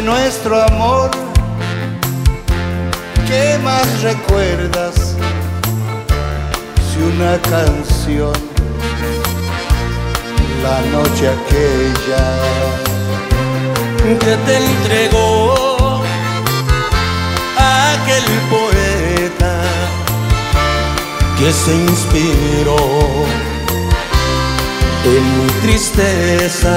nuestro amor, ¿qué más recuerdas? Si una canción, la noche aquella que te entregó aquel poeta que se inspiró en mi tristeza.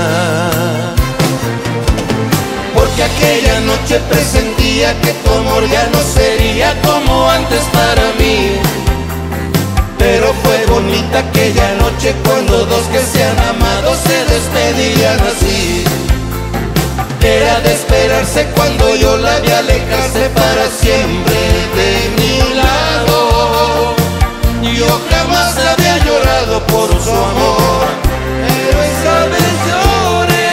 Porque aquella noche presentía que tu amor ya no sería como antes para mí. Pero fue bonita aquella noche cuando dos que se han amado se despedirían así. Era de esperarse cuando yo la vi alejarse para siempre de mi lado. Yo jamás había llorado por su amor, pero esa vez lloré.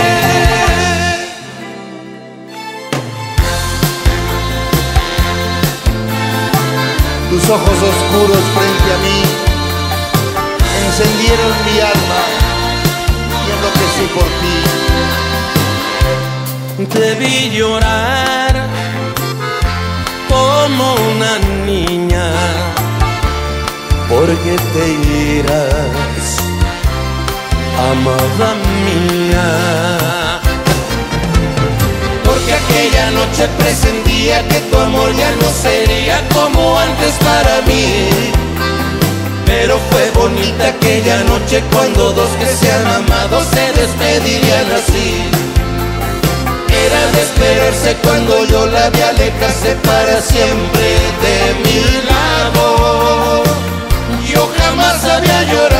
Tus ojos oscuros frente a mí encendieron mi alma y enloquecí por ti. Te vi llorar como una niña porque te irás, amada mía. Porque aquella noche presentía que tu amor ya no sería como antes para mí. Pero fue bonita aquella noche cuando dos que se han amado se despedirían así. Era de esperarse cuando yo la vi alejarse para siempre de mi lado. Yo jamás había llorado